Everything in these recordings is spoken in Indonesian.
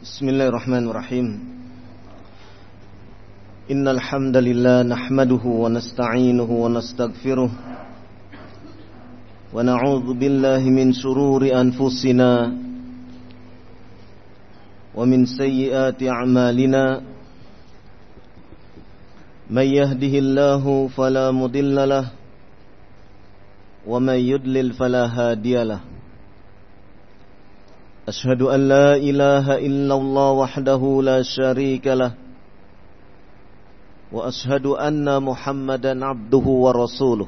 Bismillahirrahmanirrahim. Innal hamdalillah nahmaduhu wa nasta'inuhu wa nastaghfiruh wa na'udzu billahi min shururi anfusina wa min sayyiati a'malina. May yahdihillahu fala mudilla lahu wa may yudlil fala hadiyalah. Ashhadu an la ilaha illallah wahdahu la syarika lah wa ashhadu anna Muhammadan abduhu wa rasuluh.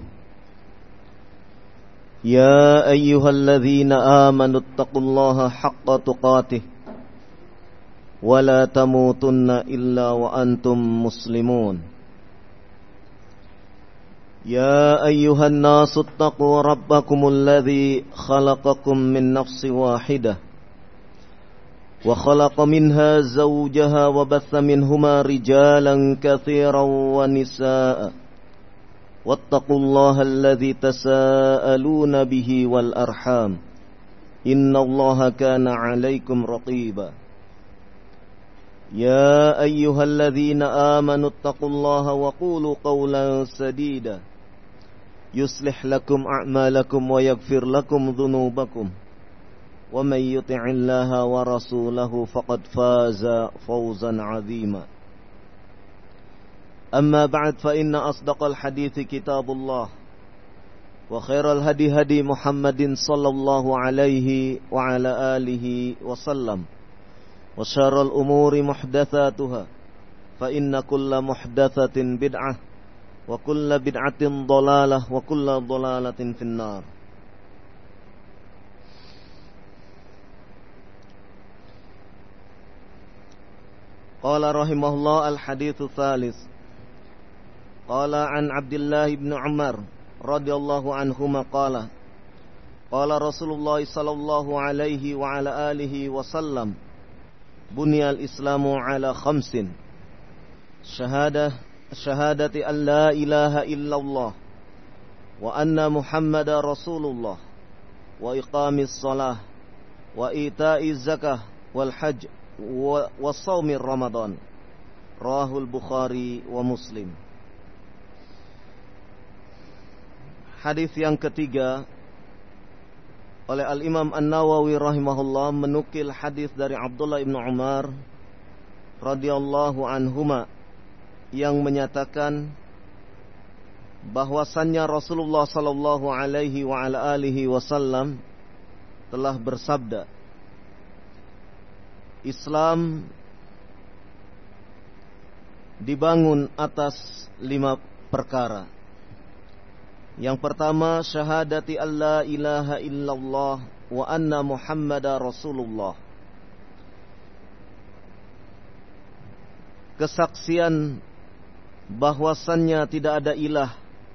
Ya ayyuhalladzina amanu taqullaha haqqa tuqatih wa la tamutunna illa wa antum muslimun. Ya ayyuhan nasu taqu rabbakumul ladzi khalaqakum min nafsin wahidah wa khalaqa minha zawjaha wa batha minhuma rijalan katsiran wa nisaa wattaqullaha alladzi tasaaluna bihi wal arham innallaha kana 'alaikum raqiba. Ya ayyuhalladzina amanu taqullaha wa qulu qawlan sadida yuslih lakum a'malakum wa yaghfir lakum dhunubakum wa may yuti'illaha wa rasulahu faqad faza fawzan 'azima. Amma ba'd, fa inna asdaqal hadithi kitabullah wa khairal hadi hadi Muhammadin sallallahu alaihi wa ala alihi wa sallam wa syarrul umuri muhdatsatuha fa inna kulla muhdatsatin bid'ah wa kulla bid'atin dhalalah wa kulla dhalalatin finnar. Qala rahimahullah al-haditsu tsalis. Qala an Abdullah ibn Umar radhiyallahu anhuma qala qala Rasulullah sallallahu alaihi wa ala alihi wa sallam buniyal islamu ala khamsin syahadati an la ilaha illallah wa anna Muhammadar Rasulullah wa iqamis shalah wa ita'iz zakah wal hajj wa shaumir Ramadan. Rawahul Bukhari wa Muslim. Hadis yang ketiga oleh Al-Imam An-Nawawi rahimahullah menukil hadis dari Abdullah ibn Umar radhiyallahu anhuma yang menyatakan bahwasannya Rasulullah sallallahu alaihi wa ala alihi wasallam telah bersabda, Islam dibangun atas 5 perkara. Yang pertama, syahadati alla ilaha illallah wa anna Muhammadar Rasulullah. Kesaksian bahwasannya tidak ada ilah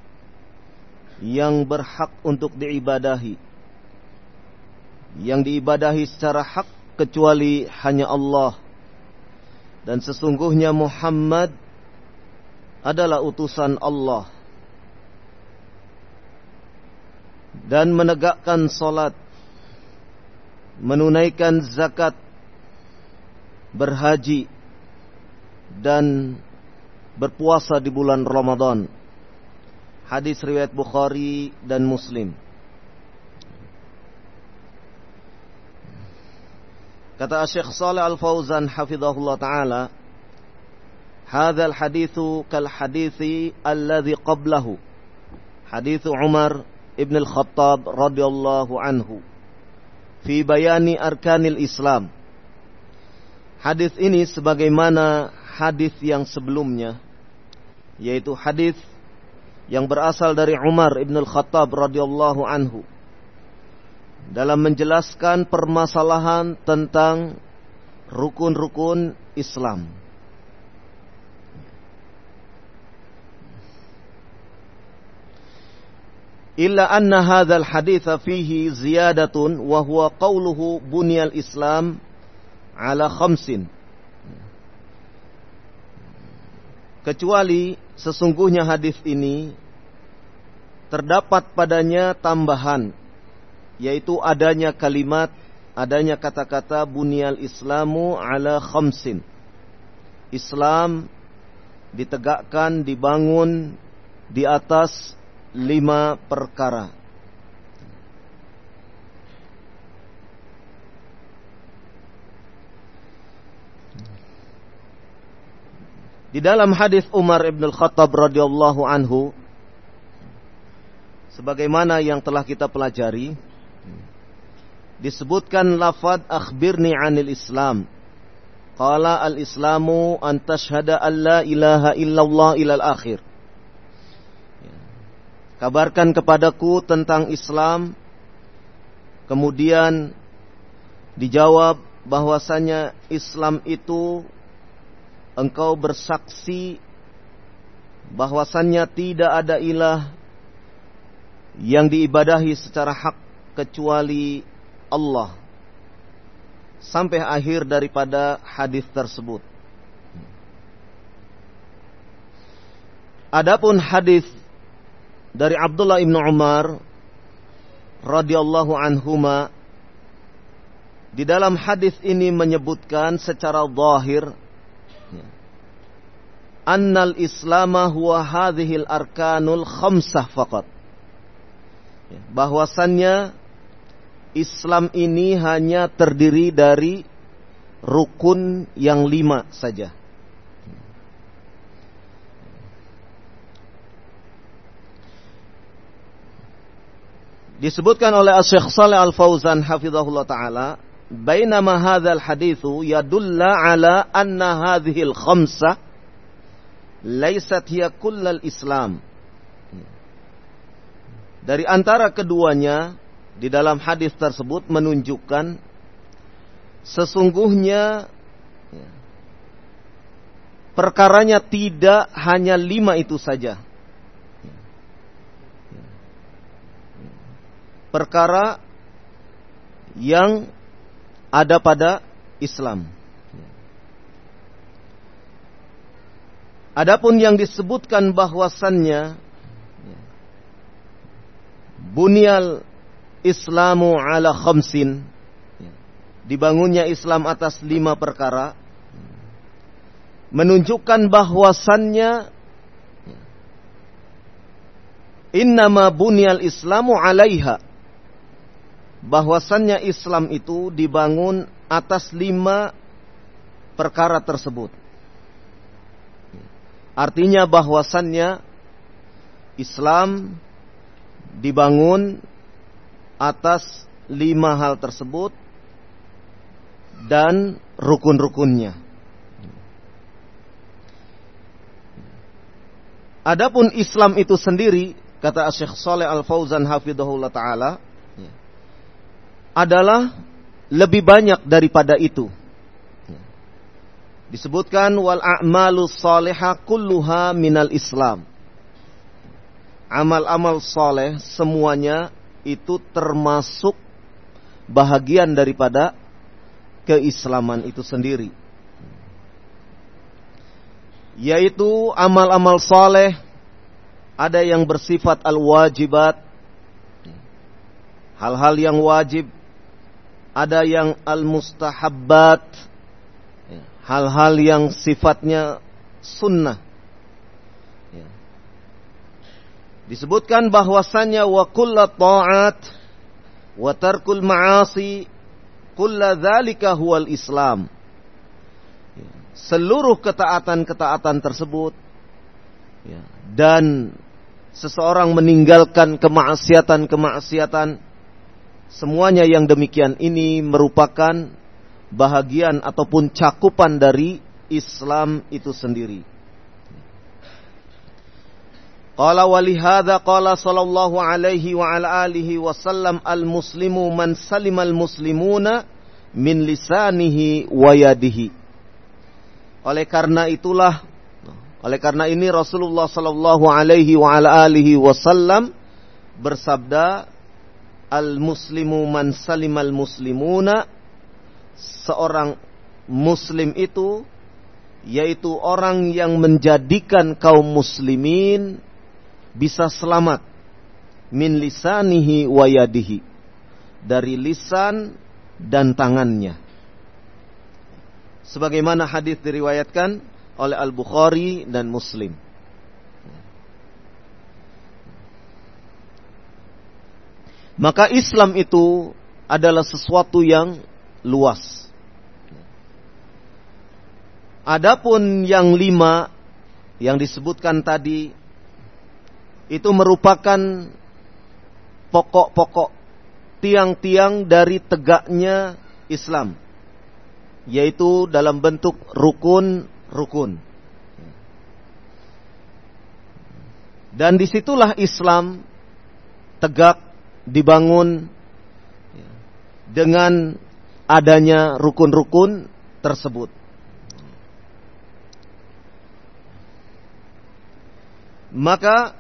yang berhak untuk diibadahi, yang diibadahi secara hak kecuali hanya Allah, dan sesungguhnya Muhammad adalah utusan Allah, dan menegakkan salat, menunaikan zakat, berhaji, dan berpuasa di bulan Ramadan. Hadis riwayat Bukhari dan Muslim. Kata Syekh Shalih Al-Fauzan hafizahullah ta'ala, hadzal haditsu kal hadithi alladhi qablahu, hadits Umar ibn al-Khattab radhiyallahu anhu fi bayani arkanil Islam. Hadis ini sebagaimana hadis yang sebelumnya, yaitu hadis yang berasal dari Umar ibn al-Khattab radhiyallahu anhu dalam menjelaskan permasalahan tentang rukun-rukun Islam. Illa anna hadzal haditsa fihi ziyadatun wa huwa qauluhu buniyal Islam ala khamsin. Kecuali sesungguhnya hadis ini terdapat padanya tambahan, yaitu adanya kalimat adanya kata-kata bunyal Islamu ala khamsin. Islam ditegakkan, dibangun di atas 5 perkara. Di dalam hadis Umar ibn al-Khattab radhiyallahu anhu, sebagaimana yang telah kita pelajari, disebutkan lafaz akhbirni 'anil Islam. Qala al-Islamu an tashhada an la ilaha illallah ilal akhir. Kabarkan kepadaku tentang Islam. Kemudian dijawab bahwasanya Islam itu engkau bersaksi bahwasannya tidak ada ilah yang diibadahi secara hak kecuali Allah, sampai akhir daripada hadis tersebut. Adapun hadis dari Abdullah ibn Umar radhiyallahu anhuma, di dalam hadis ini menyebutkan secara zahir annal islama huwa hadhil arkanul khamsah faqat, bahwasannya Islam ini hanya terdiri dari rukun yang 5 saja. Disebutkan oleh Syekh Shalih Al-Fauzan hafizahullah taala, bainama hadzal haditsu yadulla ala anna hadhil khamsah laisat hiya kullal Islam. Dari antara keduanya di dalam hadis tersebut menunjukkan sesungguhnya perkaranya tidak hanya 5 itu saja. Perkara yang ada pada Islam. Adapun yang disebutkan bahwasannya bunyal Islamu ala khamsin, dibangunnya Islam atas 5 perkara, menunjukkan bahwasannya innama bunyal Islamu alaiha, bahwasannya Islam itu dibangun atas 5 perkara tersebut. Artinya bahwasannya Islam dibangun atas 5 hal tersebut dan rukun-rukunnya. Adapun Islam itu sendiri, kata Syekh Shalih Al-Fauzan hafizahullah taala, adalah lebih banyak daripada itu. Disebutkan wal a'malus salihah kulluha minal Islam. Amal-amal saleh semuanya itu termasuk bahagian daripada keislaman itu sendiri. Yaitu amal-amal saleh ada yang bersifat al-wajibat, hal-hal yang wajib, ada yang al-mustahabbat, hal-hal yang sifatnya sunnah. Disebutkan bahwasannya wa kullu ta'at wa tarkul ma'asi kullu dzalika huwal Islam. Seluruh ketaatan-ketaatan tersebut dan seseorang meninggalkan kemaksiatan-kemaksiatan, semuanya yang demikian ini merupakan bahagian ataupun cakupan dari Islam itu sendiri. Qala walihada qala sallallahu alaihi wa ala alihi wasallam al-muslimu man salimal muslimuna min lisanihi wa yadihi. Oleh karena ini Rasulullah sallallahu alaihi wa ala alihi wasallam bersabda, al-muslimu man salimal muslimuna, seorang muslim itu yaitu orang yang menjadikan kaum muslimin bisa selamat min lisanihi wa yadihi, dari lisan dan tangannya. Sebagaimana hadis diriwayatkan oleh Al-Bukhari dan Muslim. Maka Islam itu adalah sesuatu yang luas. Adapun yang 5 yang disebutkan tadi itu merupakan pokok-pokok, tiang-tiang dari tegaknya Islam, yaitu dalam bentuk rukun-rukun. Dan disitulah Islam tegak, dibangun dengan adanya rukun-rukun tersebut. Maka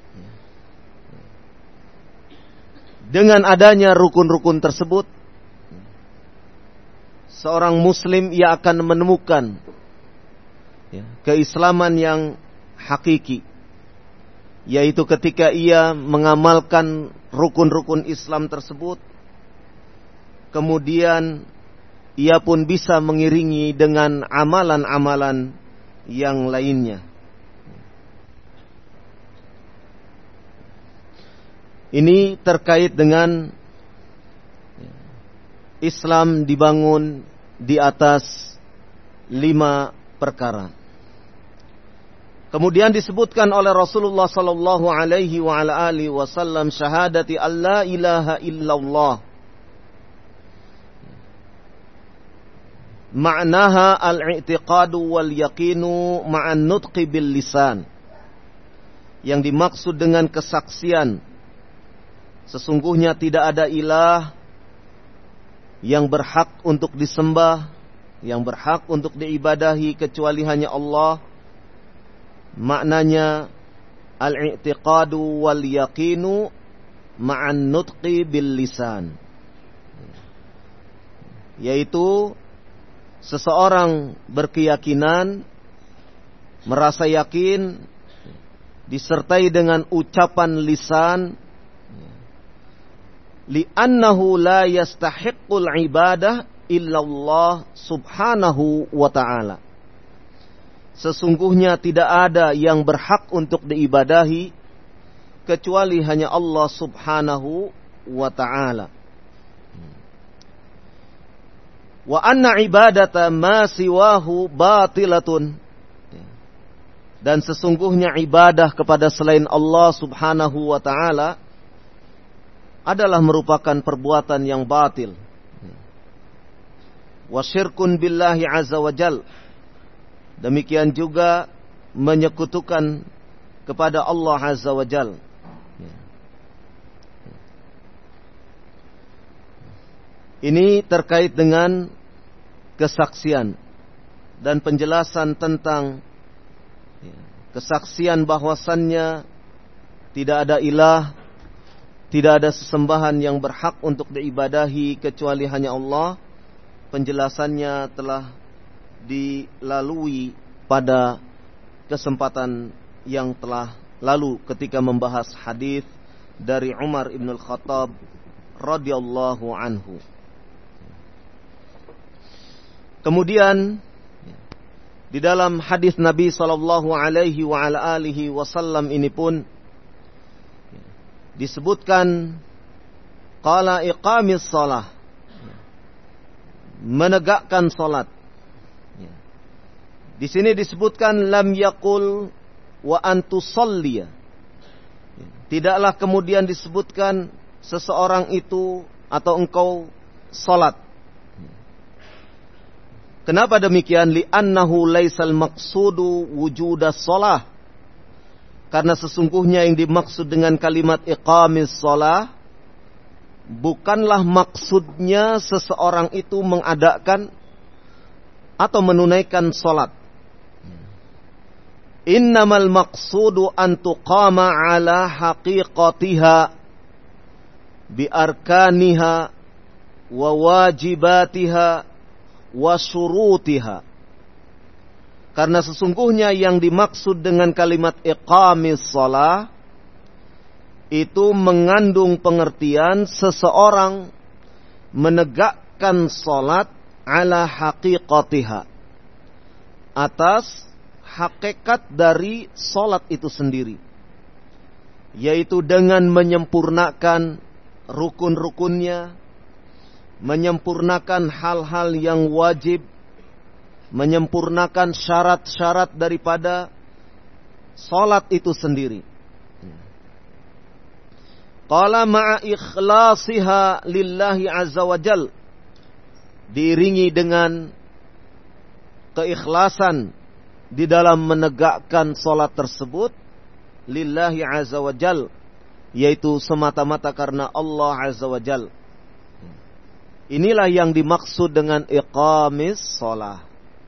dengan adanya rukun-rukun tersebut, seorang muslim ia akan menemukan keislaman yang hakiki, yaitu ketika ia mengamalkan rukun-rukun Islam tersebut, kemudian ia pun bisa mengiringi dengan amalan-amalan yang lainnya. Ini terkait dengan Islam dibangun di atas 5 perkara. Kemudian disebutkan oleh Rasulullah sallallahu alaihi wa ala alihi wasallam, syahadati alla ilaha illallah. Ma'naha al-i'tiqadu wal yaqinu ma'an nutqi bil lisan. Yang dimaksud dengan kesaksian, sesungguhnya tidak ada ilah yang berhak untuk disembah, yang berhak untuk diibadahi kecuali hanya Allah. Maknanya al-i'tiqadu wal yaqinu ma'an nutqi bil lisan, yaitu seseorang berkeyakinan, merasa yakin, disertai dengan ucapan lisan, li'annahu la yastahiqqul ibadah illallah subhanahu wa ta'ala. Sesungguhnya tidak ada yang berhak untuk diibadahi kecuali hanya Allah subhanahu wa ta'ala. Wa anna ibadata ma siwahu batilatun. Dan sesungguhnya ibadah kepada selain Allah subhanahu wa ta'ala adalah merupakan perbuatan yang batil. Wa syirkun billahi azza wa jal. Demikian juga menyekutukan kepada Allah azza wa jal. Ini terkait dengan kesaksian dan penjelasan tentang kesaksian bahwasannya tidak ada ilah, tidak ada sesembahan yang berhak untuk diibadahi kecuali hanya Allah. Penjelasannya telah dilalui pada kesempatan yang telah lalu ketika membahas hadis dari Umar ibn al-Khattab radhiyallahu anhu. Kemudian di dalam hadis Nabi sallallahu alaihi wa ala alihi wasallam ini pun disebutkan qala iqamis shalah, menegakkan salat. Di sini disebutkan lam yaqul wa antusalliya. Tidaklah kemudian disebutkan seseorang itu atau engkau salat. Kenapa demikian? Li'annahu laisal maqsudu wujudas shalah. Karena sesungguhnya yang dimaksud dengan kalimat iqamis shalah bukanlah maksudnya seseorang itu mengadakan atau menunaikan salat. Innamal maqsudu an tuqama ala haqiqatiha bi arkaniha wa wajibatiha wa syurutiha. Karena sesungguhnya yang dimaksud dengan kalimat iqamis shalah itu mengandung pengertian seseorang menegakkan menegakkan salat ala haqiqatiha, atas hakikat dari salat itu sendiri, yaitu dengan menyempurnakan rukun-rukunnya, menyempurnakan hal-hal yang wajib, menyempurnakan syarat-syarat daripada salat itu sendiri. Qala ma'a ikhlasiha lillahi azza wa jal, diiringi dengan keikhlasan di dalam menegakkan salat tersebut lillahi azza wa jal, yaitu semata-mata karena Allah azza wa jal. Inilah yang dimaksud dengan iqamis shalah.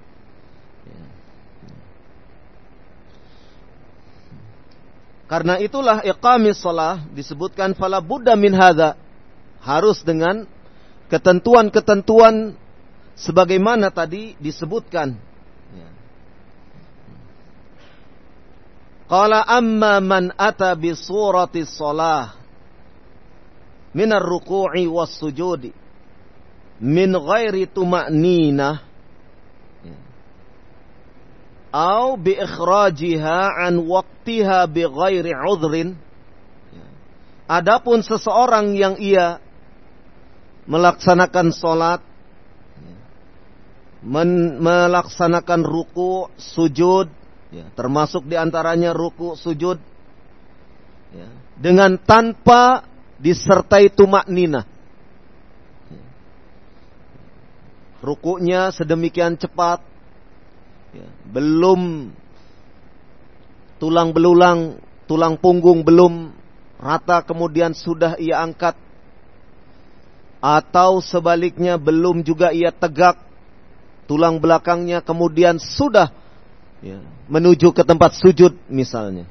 Karena itulah iqamis shalah disebutkan fala budda min hadza, harus dengan ketentuan-ketentuan sebagaimana tadi disebutkan. Qala amma man ata bi surati shalah min ar-ruku'i was-sujudi min ghairi tuma'ninah au bi ikhrajiha an waqtiha bi ghairi udhrin. Adapun seseorang yang ia melaksanakan salat, melaksanakan ruku, sujud, termasuk diantaranya ruku, sujud, dengan tanpa disertai tumakninah. Rukunya sedemikian cepat, belum tulang belulang, tulang punggung belum rata kemudian sudah ia angkat, atau sebaliknya belum juga ia tegak tulang belakangnya kemudian sudah menuju ke tempat sujud misalnya.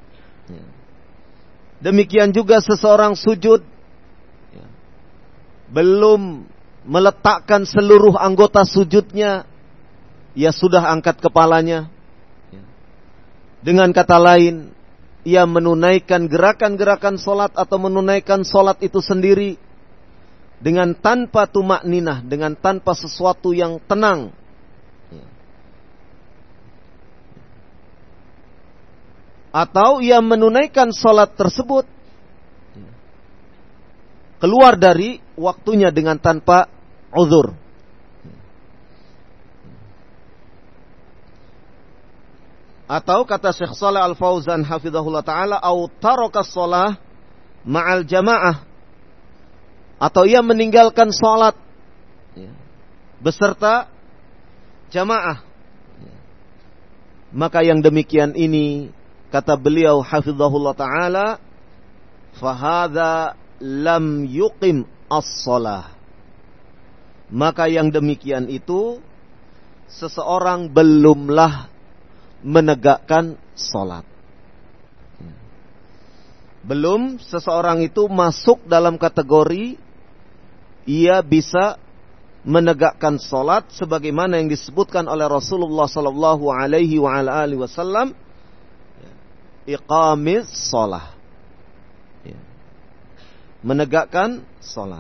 Demikian juga seseorang sujud belum meletakkan seluruh anggota sujudnya, ia sudah angkat kepalanya. Dengan kata lain, ia menunaikan gerakan-gerakan solat atau menunaikan solat itu sendiri dengan tanpa tumakninah, dengan tanpa sesuatu yang tenang. Atau ia menunaikan solat tersebut keluar dari waktunya dengan tanpa uzur. Atau kata Syekh Shalih Al-Fauzan hafizahullah ta'ala, au taraka shalah ma'al jamaah, atau ia meninggalkan salat beserta jamaah. Maka yang demikian ini, kata beliau hafizahullah ta'ala, fahadha lam yuqim as-shalah. Maka yang demikian itu, seseorang belumlah menegakkan salat. Belum seseorang itu masuk dalam kategori ia bisa menegakkan salat sebagaimana yang disebutkan oleh Rasulullah sallallahu alaihi wa ala alihi wasallam, iqamis shalah, menegakkan salat.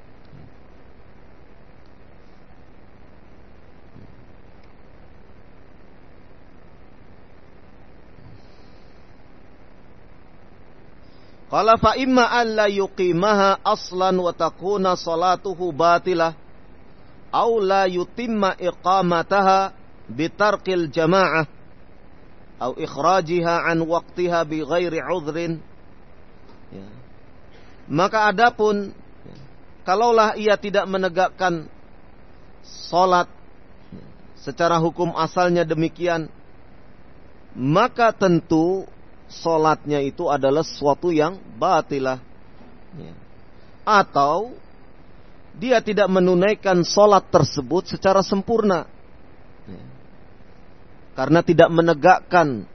Qala fa imma an la yuqimaha aslan wa takuna salatuhu batilah, aw la yutimma iqamataha bitarqil jama'ah aw ikhrajiha an waqtiha bi ghairi udhrin. Maka adapun kalaulah ia tidak menegakkan salat secara hukum asalnya demikian, maka tentu salatnya itu adalah sesuatu yang batilah. Atau dia tidak menunaikan salat tersebut secara sempurna karena tidak menegakkan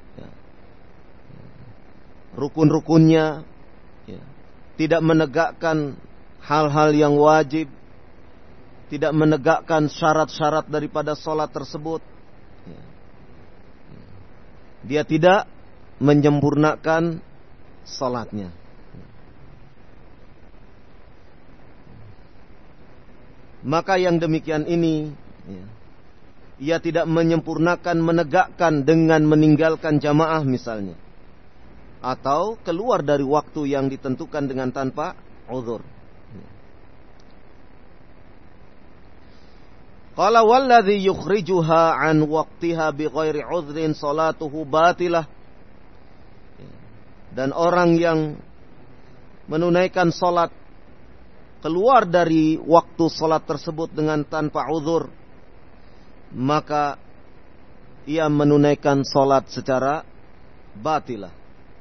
rukun-rukunnya, tidak menegakkan hal-hal yang wajib, tidak menegakkan syarat-syarat daripada salat tersebut. Dia tidak menyempurnakan salatnya. maka yang demikian ini ia tidak menyempurnakan, menegakkan dengan meninggalkan jamaah misalnya, atau keluar dari waktu yang ditentukan dengan tanpa uzur. Qala walladhi yukhrijuha an waqtiha bighairi udhrin salatuhu batilah. Dan orang yang menunaikan salat keluar dari waktu salat tersebut dengan tanpa uzur, maka ia menunaikan salat secara batilah.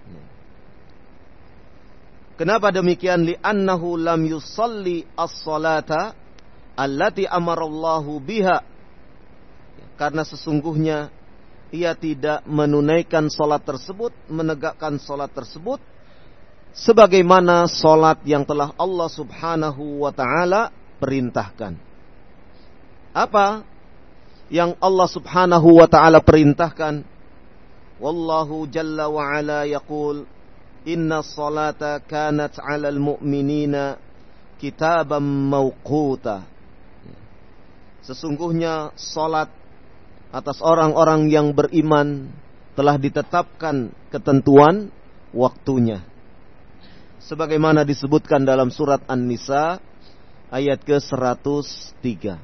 Kenapa demikian? Li'annahu lam yusalli as-salata allati amarallahu biha. Karena sesungguhnya ia tidak menunaikan salat tersebut, menegakkan salat tersebut sebagaimana salat yang telah Allah Subhanahu wa taala perintahkan. Apa yang Allah Subhanahu wa taala perintahkan? Wallahu jalla wa ala yaqul inna salata kanat 'alal mu'minina kitaban mawquta. Sesungguhnya salat atas orang-orang yang beriman telah ditetapkan ketentuan waktunya. Sebagaimana disebutkan dalam surat An-Nisa ayat ke-103.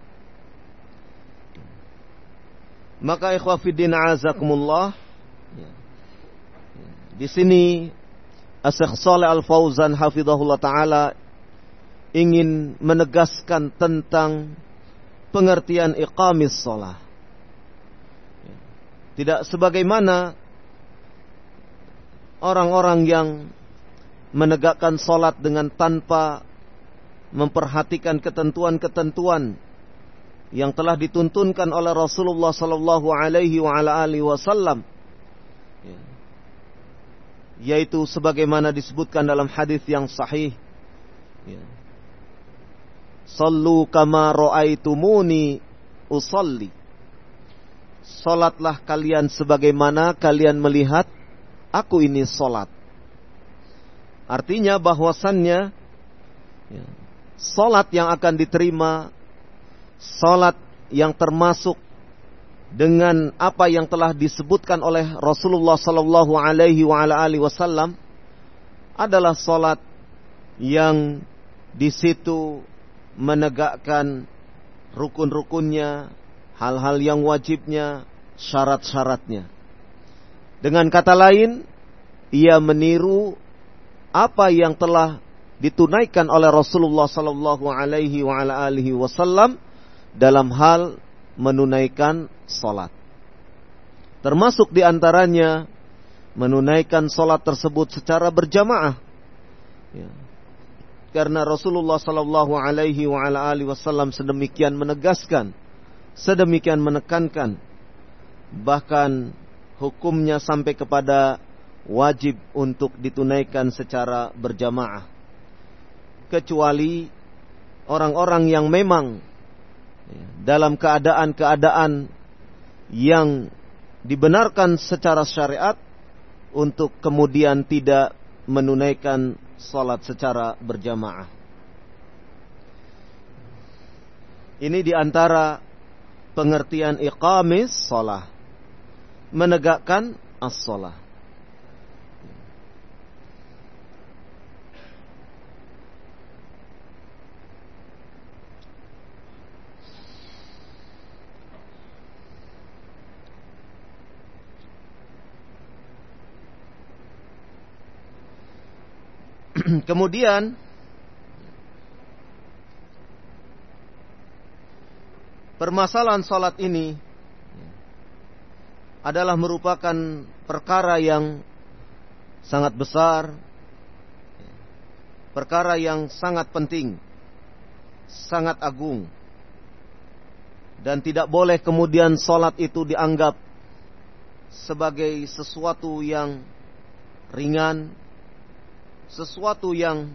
Maka ikhwah fiddin azakumullah, di sini Asy-Syaikh Shalih Al-Fauzan hafizahullah taala ingin menegaskan tentang pengertian iqamis shalah. Tidak sebagaimana orang-orang yang menegakkan salat dengan tanpa memperhatikan ketentuan-ketentuan yang telah dituntunkan oleh Rasulullah sallallahu alaihi wa ala alihi wasallam, yaitu sebagaimana disebutkan dalam hadis yang sahih, sallu kama ra'aitumuni usalli. Salatlah kalian sebagaimana kalian melihat aku ini salat. Artinya bahwasannya salat yang akan diterima, salat yang termasuk dengan apa yang telah disebutkan oleh Rasulullah sallallahu alaihi wa ala alihi wasallam adalah salat yang di situ menegakkan rukun-rukunnya, hal-hal yang wajibnya, syarat-syaratnya. Dengan kata lain, ia meniru apa yang telah ditunaikan oleh Rasulullah sallallahu alaihi wa ala alihi wasallam dalam hal menunaikan salat. Termasuk diantaranya menunaikan salat tersebut secara berjamaah. Karena Rasulullah sallallahu alaihi wa ala alihi wasallam sedemikian menegaskan, sedemikian menekankan, bahkan hukumnya sampai kepada wajib untuk ditunaikan secara berjamaah. Kecuali orang-orang yang memang dalam keadaan-keadaan yang dibenarkan secara syariat untuk kemudian tidak menunaikan salat secara berjamaah. Ini diantara pengertian iqamis shalah, menegakkan as-shalah. Kemudian permasalahan salat ini adalah merupakan perkara yang sangat besar, perkara yang sangat penting, sangat agung, dan tidak boleh kemudian salat itu dianggap sebagai sesuatu yang ringan, sesuatu yang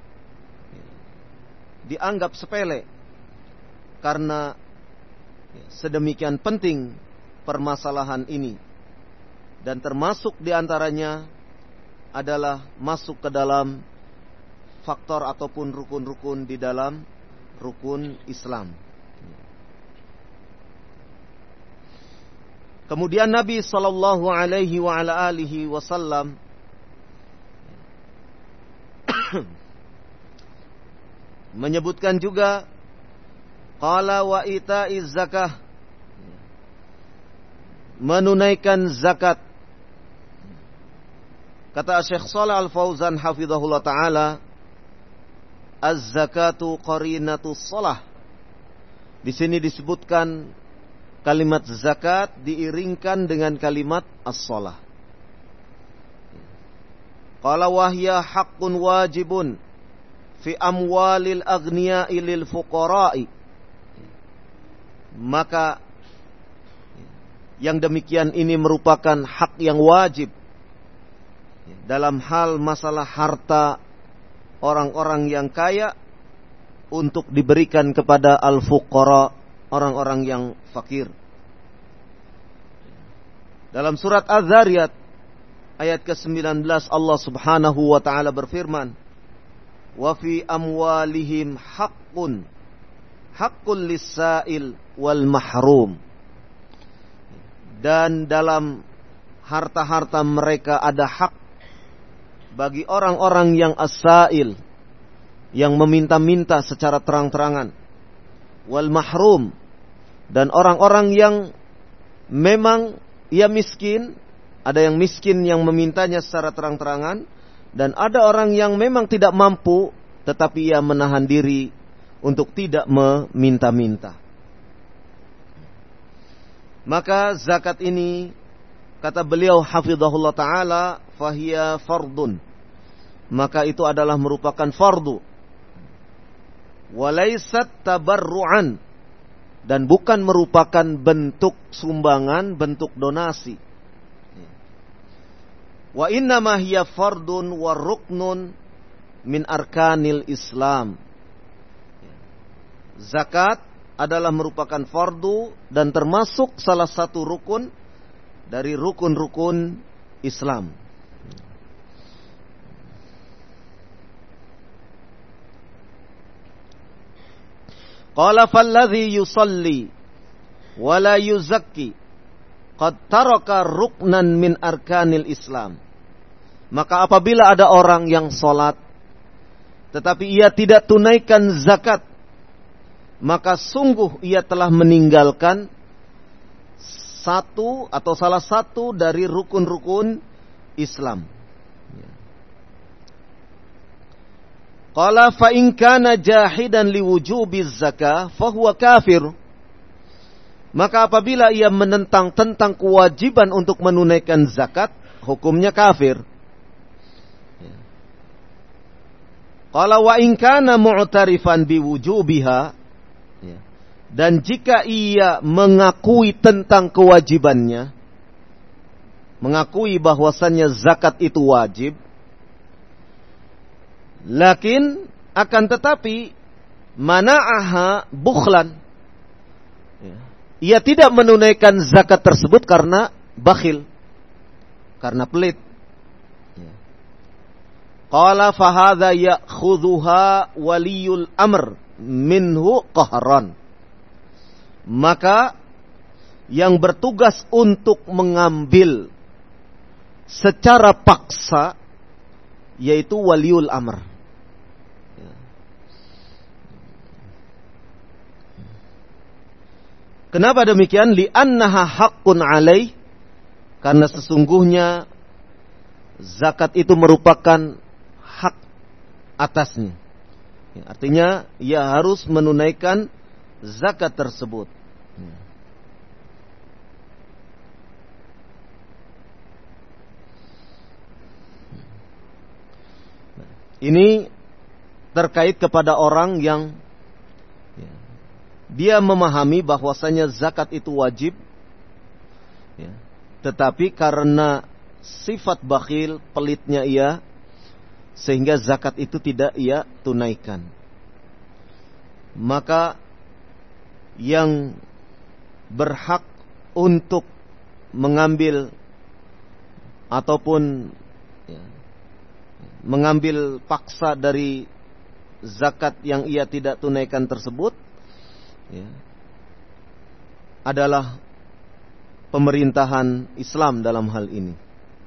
dianggap sepele, karena sedemikian penting permasalahan ini. Dan termasuk diantaranya adalah masuk ke dalam faktor ataupun rukun-rukun di dalam rukun Islam. Kemudian Nabi sallallahu alaihi wa ala alihi wasallam menyebutkan juga qala wa ita'iz zakah, menunaikan zakat. Kata Syekh Shalih Al-Fauzan hafizahullah taala, az-zakatu qarinatus shalah. Di sini disebutkan kalimat zakat diiringkan dengan kalimat as-shalah. Qala wahya haqqun wajibun fi amwalil aghniya'i lil fuqara'i. Maka yang demikian ini merupakan hak yang wajib dalam hal masalah harta orang-orang yang kaya untuk diberikan kepada al-fuqara, orang-orang yang fakir. Dalam surat Az-Zariyat ayat ke-19 Allah Subhanahu wa taala berfirman, "Wa fi amwalihim haqqun lis-sa'il wal mahrum." Dan dalam harta-harta mereka ada hak bagi orang-orang yang as-sa'il, yang meminta-minta secara terang-terangan, wal mahrum, dan orang-orang yang memang ia miskin. Ada yang miskin yang memintanya secara terang-terangan, dan ada orang yang memang tidak mampu tetapi ia menahan diri untuk tidak meminta-minta. Maka zakat ini, kata beliau hafizahullah ta'ala, fahiya fardun, maka itu adalah merupakan fardu, walaysat tabarru'an, dan bukan merupakan bentuk sumbangan, bentuk donasi. Wa innama hiya fardun wa ruknun min arkanil Islam. Zakat adalah merupakan fardu dan termasuk salah satu rukun dari rukun-rukun Islam. Qala falladhi yusalli wa la yuzakki qad taraka ruknan min arkanil Islam. Maka apabila ada orang yang salat tetapi ia tidak tunaikan zakat, maka sungguh ia telah meninggalkan satu atau salah satu dari rukun-rukun Islam. Qala fa in kana jahidan liwujubiz zakah fa huwa kafir. Maka apabila ia menentang tentang kewajiban untuk menunaikan zakat, hukumnya kafir. Qala wa in kana mu'tarifan biwujubiha, dan jika ia mengakui tentang kewajibannya, mengakui bahwasannya zakat itu wajib, lakin akan tetapi mana'aha bukhlan, ia tidak menunaikan zakat tersebut karena bakhil, karena pelit. Qala fahadha ya'khudhuha waliyul amr minhu qahran. Maka yang bertugas untuk mengambil secara paksa yaitu waliul amr. Kenapa demikian? Li'annaha haqqun alaih, karena sesungguhnya zakat itu merupakan hak atasnya. Artinya ia harus menunaikan zakat tersebut. Ini terkait kepada orang yang dia memahami bahwasanya zakat itu wajib, tetapi karena sifat bakhil, pelitnya ia, sehingga zakat itu tidak ia tunaikan. Maka yang berhak untuk mengambil ataupun mengambil paksa dari zakat yang ia tidak tunaikan tersebut ya, adalah pemerintahan Islam dalam hal ini.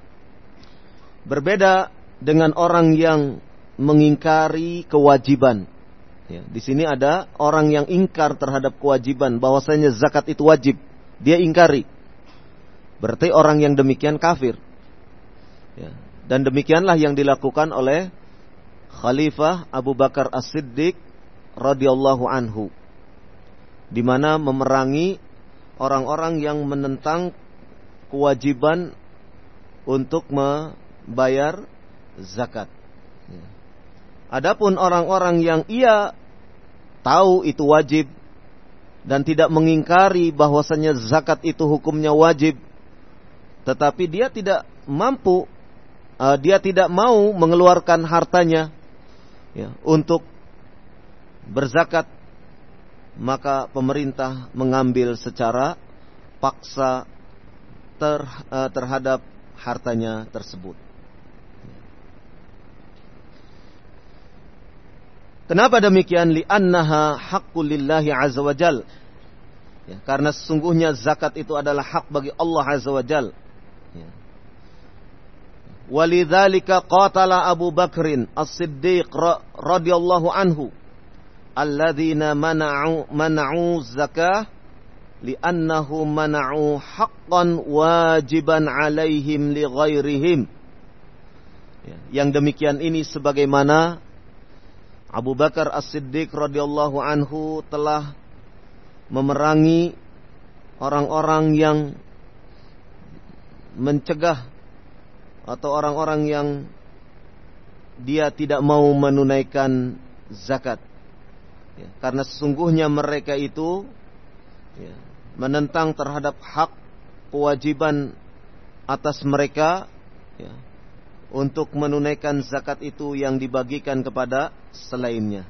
Berbeda dengan orang yang mengingkari kewajiban. Ya, di sini ada orang yang ingkar terhadap kewajiban, bahwasanya zakat itu wajib, dia ingkari. Berarti orang yang demikian kafir. Ya, dan demikianlah yang dilakukan oleh Khalifah Abu Bakar As-Siddiq radhiyallahu anhu, di mana memerangi orang-orang yang menentang kewajiban untuk membayar zakat. Ya. Adapun orang-orang yang ia tahu itu wajib dan tidak mengingkari bahwasanya zakat itu hukumnya wajib, tetapi dia tidak mampu, dia tidak mau mengeluarkan hartanya ya, untuk berzakat, maka pemerintah mengambil secara paksa terhadap hartanya tersebut. Kenapa demikian? Li'annaha haqqul lillahi azza wa jal. Ya, karena sesungguhnya zakat itu adalah hak bagi Allah azza wa jal. Ya. Walidzalika qatala Abu Bakrin As-Siddiq radhiyallahu anhu alladzina mana'u zakah li'annahu mana'u haqqan wajiban 'alaihim li ghairihim. Ya, yang demikian ini sebagaimana Abu Bakar As-Siddiq radhiyallahu anhu telah memerangi orang-orang yang mencegah atau orang-orang yang dia tidak mau menunaikan zakat. Ya, karena sesungguhnya mereka itu ya, menentang terhadap hak kewajiban atas mereka ya, untuk menunaikan zakat itu yang dibagikan kepada selainnya.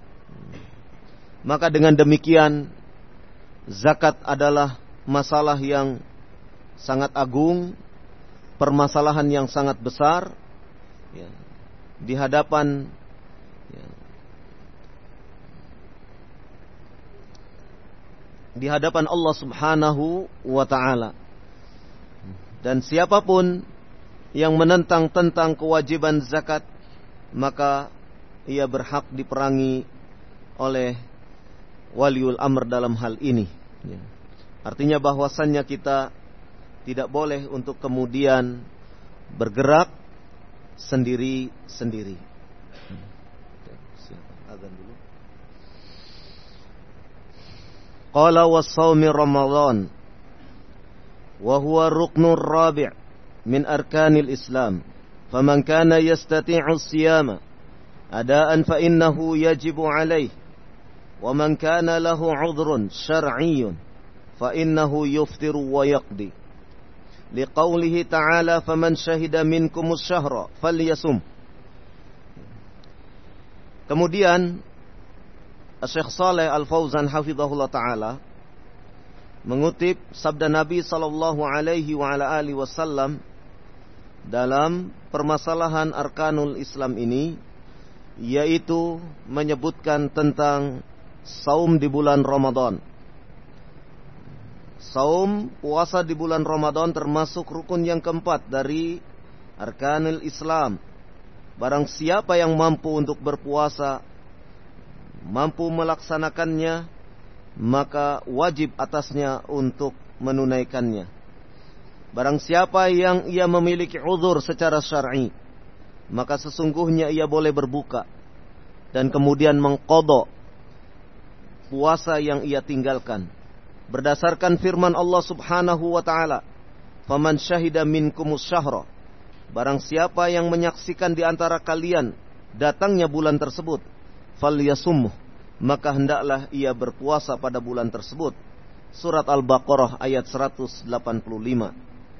Maka dengan demikian zakat adalah masalah yang sangat agung, permasalahan yang sangat besar ya, di hadapan ya, di hadapan Allah Subhanahu wa ta'ala. Dan siapapun yang menentang tentang kewajiban zakat, maka ia berhak diperangi oleh waliul amr dalam hal ini. Ya. Artinya bahwasannya kita tidak boleh untuk kemudian bergerak sendiri-sendiri. Azan dulu. Qala was-shaumi Ramadan wa huwa ruknur rabi' min arkanil Islam. Faman kana yastati'u as-siyama adaan fa innahu yajibu alayhi. Wa man kana lahu 'udhrun syar'iyyun fa innahu yuftiru wa yaqdi. Liqaulihi ta'ala faman syahida minkumus syahra falyasum. Kemudian Syekh Shalih Al-Fauzan hafizahullah taala mengutip sabda Nabi sallallahu alaihi wa ala alihi wasallam dalam permasalahan arkanul Islam ini, yaitu menyebutkan tentang saum di bulan Ramadan. Saum, puasa di bulan Ramadan termasuk rukun yang keempat dari arkanul Islam. Barang siapa yang mampu untuk berpuasa, mampu melaksanakannya, maka wajib atasnya untuk menunaikannya. Barang siapa yang ia memiliki uzur secara syar'i, maka sesungguhnya ia boleh berbuka dan kemudian mengqadha puasa yang ia tinggalkan. Berdasarkan firman Allah Subhanahu wa ta'ala, "Faman syahida minkumus syahra." Barang siapa yang menyaksikan di antara kalian datangnya bulan tersebut, falyasumhu, maka hendaklah ia berpuasa pada bulan tersebut. Surat Al-Baqarah ayat 185.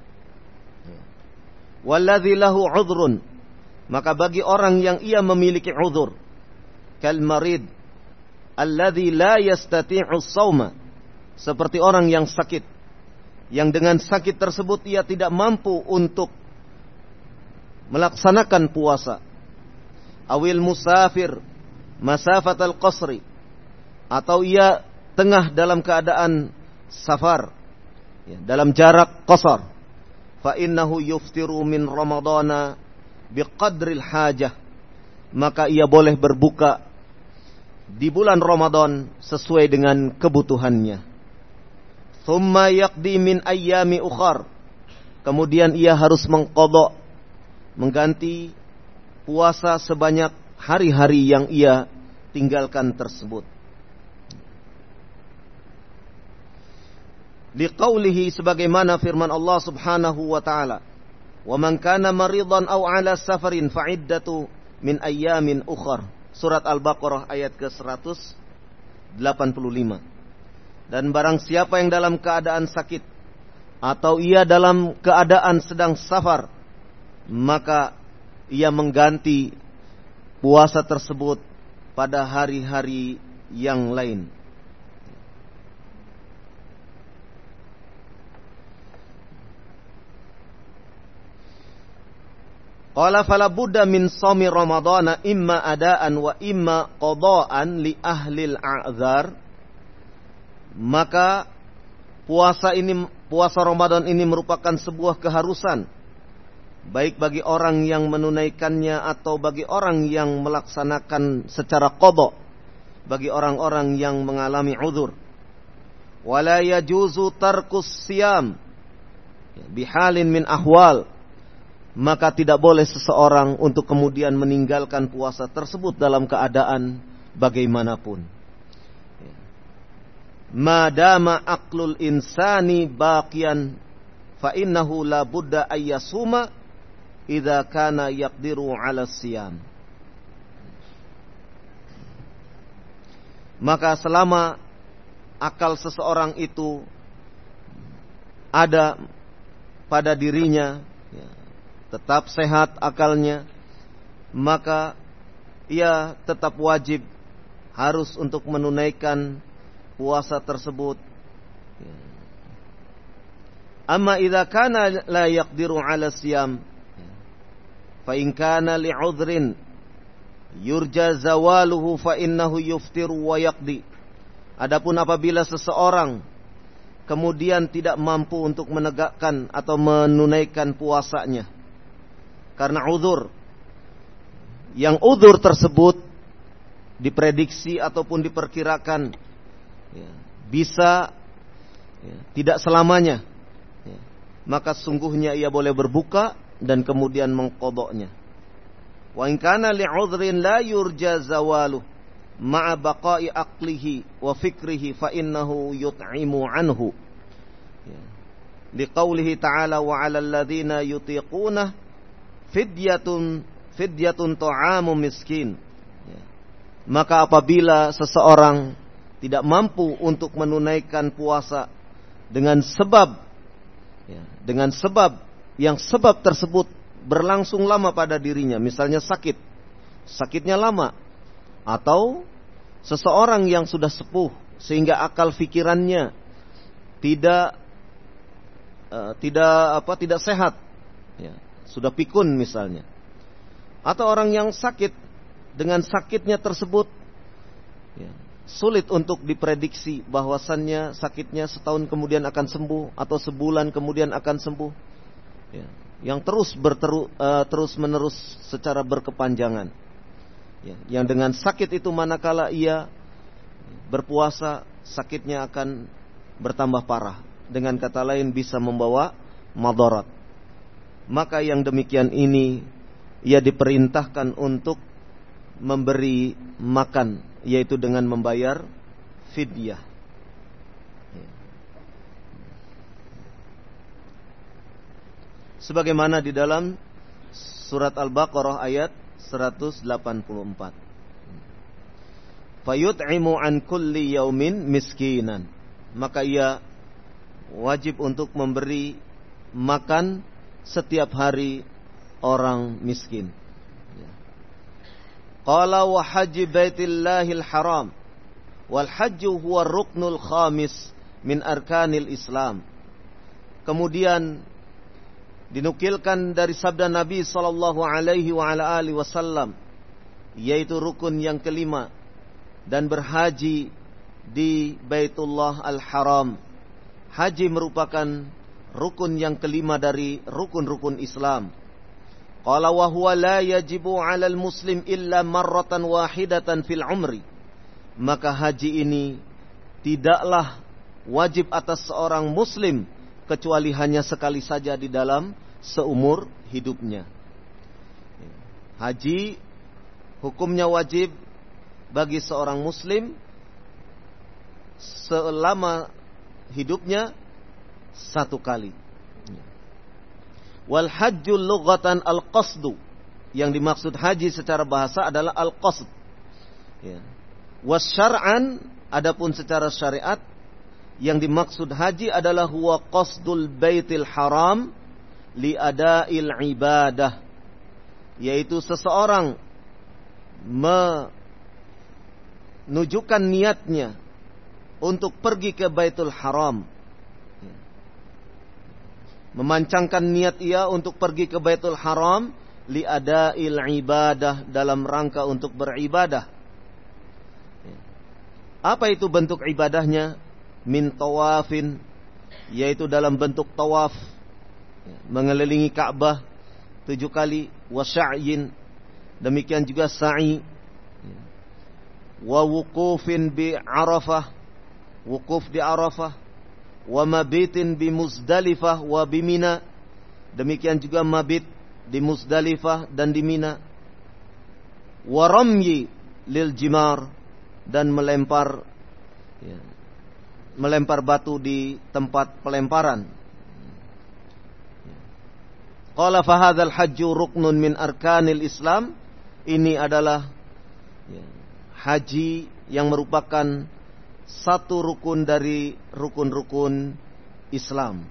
Walladzi lahu 'udhrun, maka bagi orang yang ia memiliki uzur, kal marid alladzi la yastati'u shauma, seperti orang yang sakit, yang dengan sakit tersebut ia tidak mampu untuk melaksanakan puasa. Awil musafir, masafatal qasri, atau ia tengah dalam keadaan safar, dalam jarak qasar, fa innahu yuftiru min ramadana biqadril hajah, maka ia boleh berbuka di bulan Ramadan sesuai dengan kebutuhannya. Thumma yaqdi min ayyami ukhar, kemudian ia harus mengqadha, mengganti puasa sebanyak hari-hari yang ia tinggalkan tersebut. Liqaulihi, sebagaimana firman Allah Subhanahu wa taala, "Wa man kana maridan aw 'ala safarin fa'iddatu min ayyamin ukhar." Surat Al-Baqarah ayat ke-185. Dan barang siapa yang dalam keadaan sakit atau ia dalam keadaan sedang safar, maka ia mengganti puasa tersebut pada hari-hari yang lain. Qala fala budda min shaumi ramadhana imma adaan wa imma qadaan li ahlil a'dzar. Maka puasa Ramadan ini merupakan sebuah keharusan, baik bagi orang yang menunaikannya atau bagi orang yang melaksanakan secara qada, bagi orang-orang yang mengalami uzur. Wala yajuzu tarkus siyam bihalin min ahwal, maka tidak boleh seseorang untuk kemudian meninggalkan puasa tersebut dalam keadaan bagaimanapun. Madama aqlul insani baqiyan fa innahu la budda ayyasuma idza kana yaqdiru 'ala siyam. Maka selama akal seseorang itu ada pada dirinya, tetap sehat akalnya, maka ia tetap wajib harus untuk menunaikan puasa tersebut. Amma idza kana la yaqdiru 'ala siyam fa in kana li'udhrin yurja zawaluhu fa innahu yuftiru wa yaqdi. Adapun apabila seseorang kemudian tidak mampu untuk menegakkan atau menunaikan puasanya karena uzur, yang uzur tersebut diprediksi ataupun diperkirakan bisa tidak selamanya, maka sungguhnya ia boleh berbuka dan kemudian mengqadanya. Wa in kana li'udhrin la yurja zawaluh ma'a baqa'i aqlihi wa fikrihi fa innahu yut'imu anhu. Liqaulihi ta'ala wa 'alal ladzina yutiquna fidyatun ta'amu miskin. Maka apabila seseorang tidak mampu untuk menunaikan puasa dengan sebab yang sebab tersebut berlangsung lama pada dirinya, misalnya sakitnya lama, atau seseorang yang sudah sepuh sehingga akal fikirannya tidak sehat, sudah pikun misalnya, atau orang yang sakit, dengan sakitnya tersebut sulit untuk diprediksi bahwasannya sakitnya setahun kemudian akan sembuh atau sebulan kemudian akan sembuh, yang terus menerus secara berkepanjangan, yang dengan sakit itu manakala ia berpuasa sakitnya akan bertambah parah, dengan kata lain bisa membawa madarat. Maka yang demikian ini ia diperintahkan untuk memberi makan, yaitu dengan membayar fidyah. Sebagaimana di dalam surat Al-Baqarah ayat 184. Fayut'imu an kulli yaumin miskinan. Maka ia wajib untuk memberi makan setiap hari orang miskin. Qala wa haji baitillahil haram wal hajju huwa ruknul khamis min arkanil Islam. Kemudian dinukilkan dari sabda Nabi sallallahu alaihi wa ala alihi wasallam yaitu rukun yang kelima, dan berhaji di Baitullah Al-Haram. Haji merupakan rukun yang kelima dari rukun-rukun Islam. Qala wa huwa la yajibu 'alal muslim illa marratan wahidatan fil umri. Maka haji ini tidaklah wajib atas seorang muslim kecuali hanya sekali saja di dalam seumur hidupnya. Haji hukumnya wajib bagi seorang muslim selama hidupnya satu kali. Wal hajjul lughatan al-qasdu. Yang dimaksud haji secara bahasa adalah al-qasd. Was syar'an, adapun secara syariat yang dimaksud haji adalah huwa qasdul baitil haram li ada'il ibadah, yaitu seseorang menunjukkan niatnya untuk pergi ke Baitul Haram, memancangkan niat ia untuk pergi ke Baitul Haram li ada'il ibadah, dalam rangka untuk beribadah. Apa itu bentuk ibadahnya? Min tawafin, yaitu dalam bentuk tawaf, mengelilingi Ka'bah 7 kali, wa sya'yin, demikian juga sa'i, wa wukufin bi Arafah, wukuf di Arafah, wa mabitin bi Muzdalifah wa bi Mina, demikian juga mabit di Muzdalifah dan di Mina, wa ramyi lil jimar, dan melempar batu di tempat pelemparan. Qala fa hadzal hajju ruknun min arkanil Islam. Ini adalah haji yang merupakan satu rukun dari rukun-rukun Islam.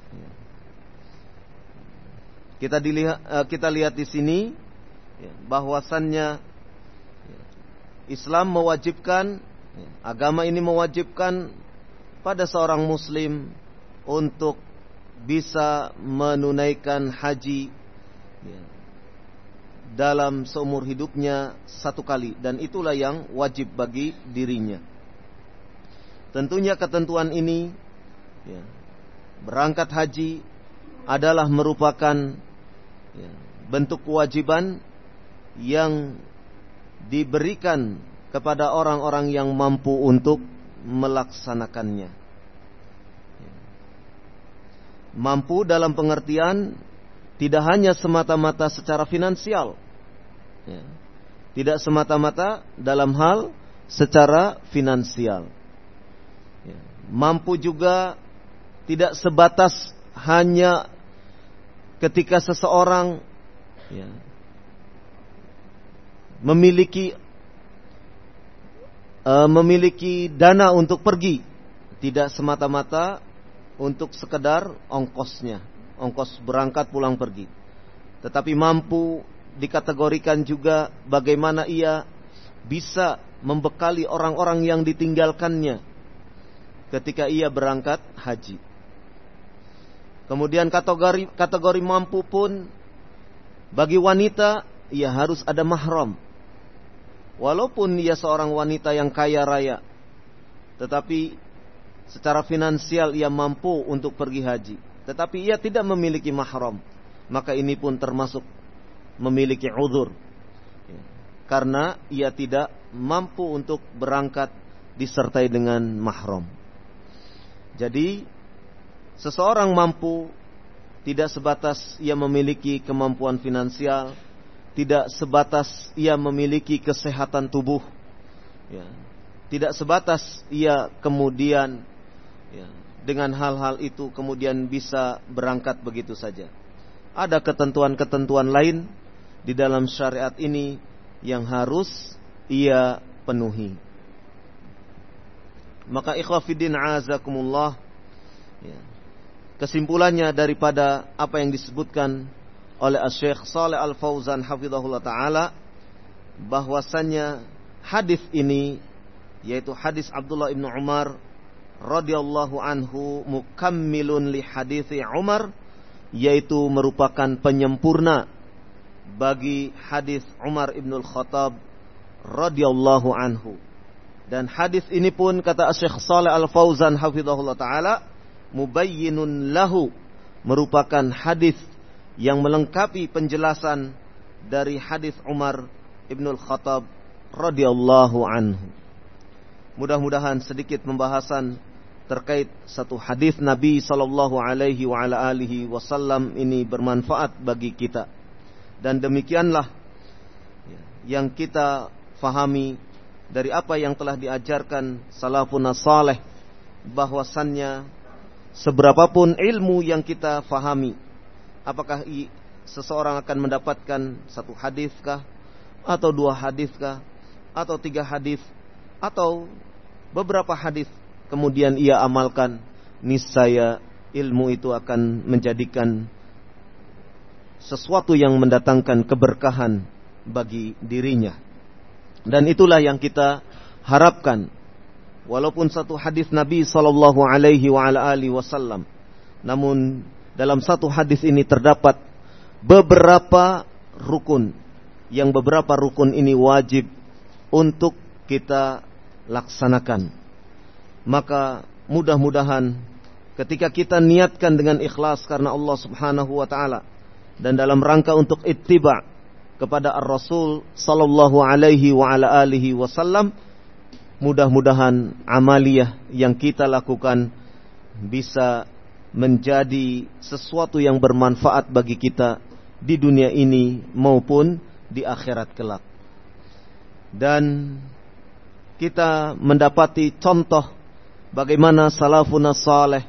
Kita lihat di sini bahwasannya Islam mewajibkan, agama ini mewajibkan pada seorang muslim untuk bisa menunaikan haji dalam seumur hidupnya satu kali, dan itulah yang wajib bagi dirinya. Tentunya ketentuan ini, berangkat haji adalah merupakan bentuk kewajiban yang diberikan kepada orang-orang yang mampu untuk melaksanakannya. Mampu dalam pengertian tidak hanya semata-mata secara finansial, tidak semata-mata dalam hal secara finansial. Mampu juga tidak sebatas hanya ketika seseorang memiliki dana untuk pergi, tidak semata-mata untuk sekedar ongkos berangkat pulang pergi, tetapi mampu dikategorikan juga bagaimana ia bisa membekali orang-orang yang ditinggalkannya ketika ia berangkat haji. Kemudian kategori mampu pun bagi wanita, ia harus ada mahram. Walaupun ia seorang wanita yang kaya raya, tetapi secara finansial ia mampu untuk pergi haji, tetapi ia tidak memiliki mahram, maka ini pun termasuk memiliki uzur, karena ia tidak mampu untuk berangkat disertai dengan mahram. Jadi seseorang mampu tidak sebatas ia memiliki kemampuan finansial, tidak sebatas ia memiliki kesehatan tubuh, tidak sebatas ia kemudian dengan hal-hal itu kemudian bisa berangkat begitu saja. Ada ketentuan-ketentuan lain di dalam syariat ini yang harus ia penuhi. Maka ikhwafidin azakumullah, kesimpulannya daripada apa yang disebutkan oleh Syekh Shalih Al-Fauzan hafizahullah taala, bahwasannya hadis ini, yaitu hadis Abdullah ibn Umar radhiyallahu anhu, mukammilun li hadithi Umar, yaitu merupakan penyempurna bagi hadis Umar ibn Al-Khattab radhiyallahu anhu. Dan hadis ini pun kata Syekh Shalih Al-Fauzan hafizahullah taala, mubayyinun lahu, merupakan hadis yang melengkapi penjelasan dari hadis Umar Ibnul Khattab radhiyallahu anhu. Mudah-mudahan sedikit pembahasan terkait satu hadis Nabi sallallahu alaihi wa ala alihi wasallam ini bermanfaat bagi kita. Dan demikianlah yang kita fahami dari apa yang telah diajarkan salafun saleh, bahwasannya seberapapun ilmu yang kita fahami, apakah seseorang akan mendapatkan satu hadiskah, atau dua hadiskah, atau tiga hadis, atau beberapa hadis, kemudian ia amalkan, niscaya ilmu itu akan menjadikan sesuatu yang mendatangkan keberkahan bagi dirinya. Dan itulah yang kita harapkan. Walaupun satu hadis Nabi sallallahu alaihi wa ala alihi wasallam, namun dalam satu hadis ini terdapat beberapa rukun, yang beberapa rukun ini wajib untuk kita laksanakan. Maka mudah-mudahan ketika kita niatkan dengan ikhlas karena Allah Subhanahu wa taala dan dalam rangka untuk ittiba' kepada Ar-Rasul sallallahu alaihi wa ala alihi wasallam, mudah-mudahan amaliyah yang kita lakukan bisa menjadi sesuatu yang bermanfaat bagi kita di dunia ini maupun di akhirat kelak. Dan kita mendapati contoh bagaimana salafun saleh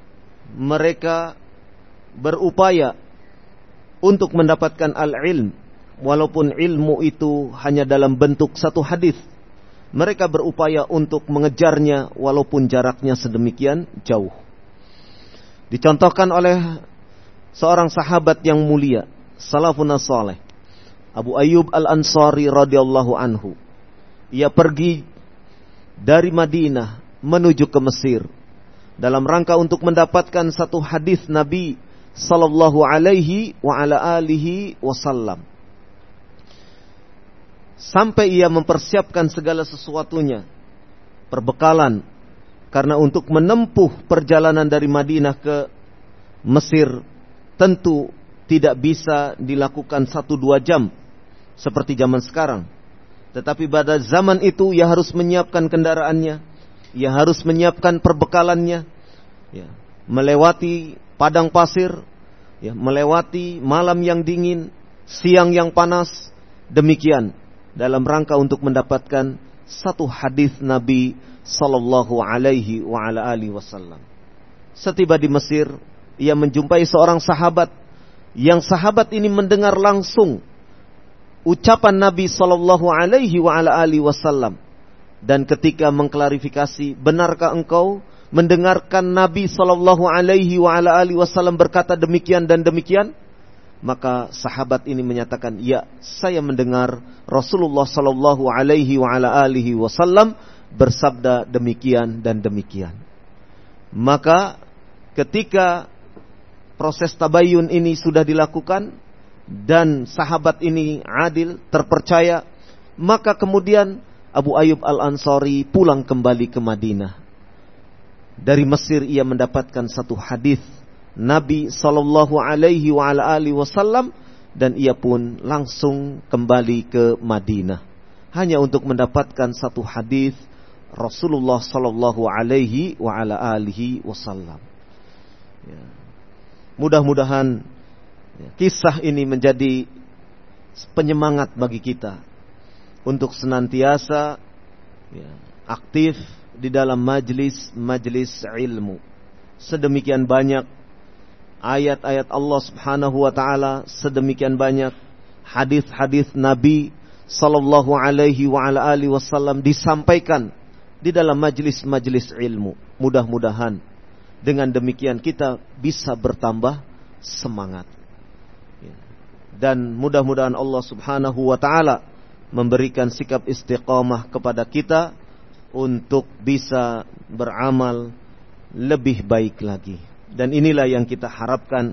mereka berupaya untuk mendapatkan al-ilm, walaupun ilmu itu hanya dalam bentuk satu hadis. Mereka berupaya untuk mengejarnya walaupun jaraknya sedemikian jauh. Dicontohkan oleh seorang sahabat yang mulia, salafun saleh, Abu Ayyub Al-Ansari radhiyallahu anhu. Ia pergi dari Madinah menuju ke Mesir dalam rangka untuk mendapatkan satu hadis Nabi sallallahu alaihi wa ala alihi wasallam. Sampai ia mempersiapkan segala sesuatunya, perbekalan, karena untuk menempuh perjalanan dari Madinah ke Mesir tentu tidak bisa dilakukan 1-2 jam seperti zaman sekarang. Tetapi pada zaman itu ia harus menyiapkan kendaraannya, ia harus menyiapkan perbekalannya, melewati padang pasir, melewati malam yang dingin, siang yang panas, demikian dalam rangka untuk mendapatkan satu hadis Nabi sallallahu alaihi wa ala alihi wasallam. Setiba di Mesir, ia menjumpai seorang sahabat, yang sahabat ini mendengar langsung ucapan Nabi sallallahu alaihi wa ala alihi wasallam. Dan ketika mengklarifikasi, benarkah engkau mendengarkan Nabi sallallahu alaihi wa ala alihi wasallam berkata demikian dan demikian? Maka sahabat ini menyatakan, ya, saya mendengar Rasulullah sallallahu alaihi wa ala alihi wasallam bersabda demikian dan demikian. Maka ketika proses tabayyun ini sudah dilakukan dan sahabat ini adil, terpercaya, maka kemudian Abu Ayyub Al-Ansari pulang kembali ke Madinah. Dari Mesir ia mendapatkan satu hadis Nabi sallallahu alaihi wa ala alihi wasallam, dan ia pun langsung kembali ke Madinah hanya untuk mendapatkan satu hadis Rasulullah sallallahu alaihi wa ala alihi wasallam. Mudah-mudahan kisah ini menjadi penyemangat bagi kita untuk senantiasa aktif di dalam majlis ilmu. Sedemikian banyak ayat-ayat Allah Subhanahu wa taala, sedemikian banyak hadis-hadis Nabi sallallahu alaihi wa ala alihi wasallam disampaikan di dalam majlis-majlis ilmu. Mudah-mudahan dengan demikian kita bisa bertambah semangat. Dan mudah-mudahan Allah Subhanahu wa taala memberikan sikap istiqamah kepada kita untuk bisa beramal lebih baik lagi. Dan inilah yang kita harapkan,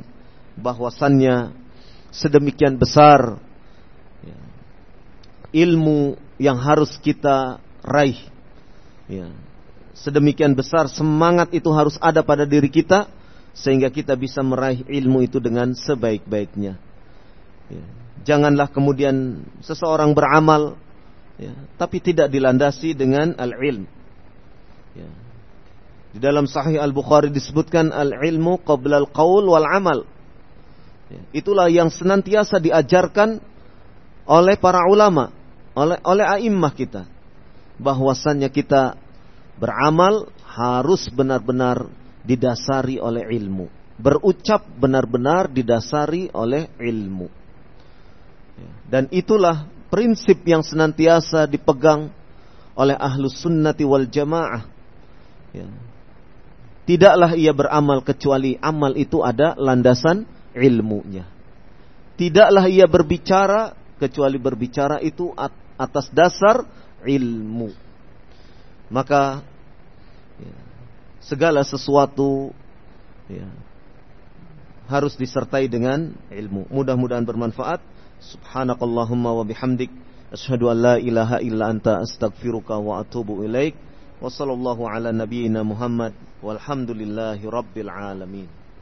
bahwasannya sedemikian besar ilmu yang harus kita raih. Ya. Sedemikian besar semangat itu harus ada pada diri kita sehingga kita bisa meraih ilmu itu dengan sebaik-baiknya. Ya. Janganlah kemudian seseorang beramal, ya, tapi tidak dilandasi dengan al-ilm. Ya. Di dalam Sahih Al-Bukhari disebutkan al-ilmu qabla al-qaul wal-amal. Ya. Itulah yang senantiasa diajarkan oleh para ulama, oleh a'immah kita, bahwasannya kita beramal harus benar-benar didasari oleh ilmu, berucap benar-benar didasari oleh ilmu. Ya. Dan itulah prinsip yang senantiasa dipegang oleh ahlus sunnati wal jamaah. Ya. Tidaklah ia beramal kecuali amal itu ada landasan ilmunya. Tidaklah ia berbicara kecuali berbicara itu atas dasar ilmu. Maka ya, segala sesuatu ya, harus disertai dengan ilmu. Mudah-mudahan bermanfaat. Subhanakallahumma wa bihamdik, asyhadu an la ilaha illa anta, astaghfiruka wa atubu ilaik. Wa sallallahu ala nabiyyina Muhammad walhamdulillahi rabbil alamin.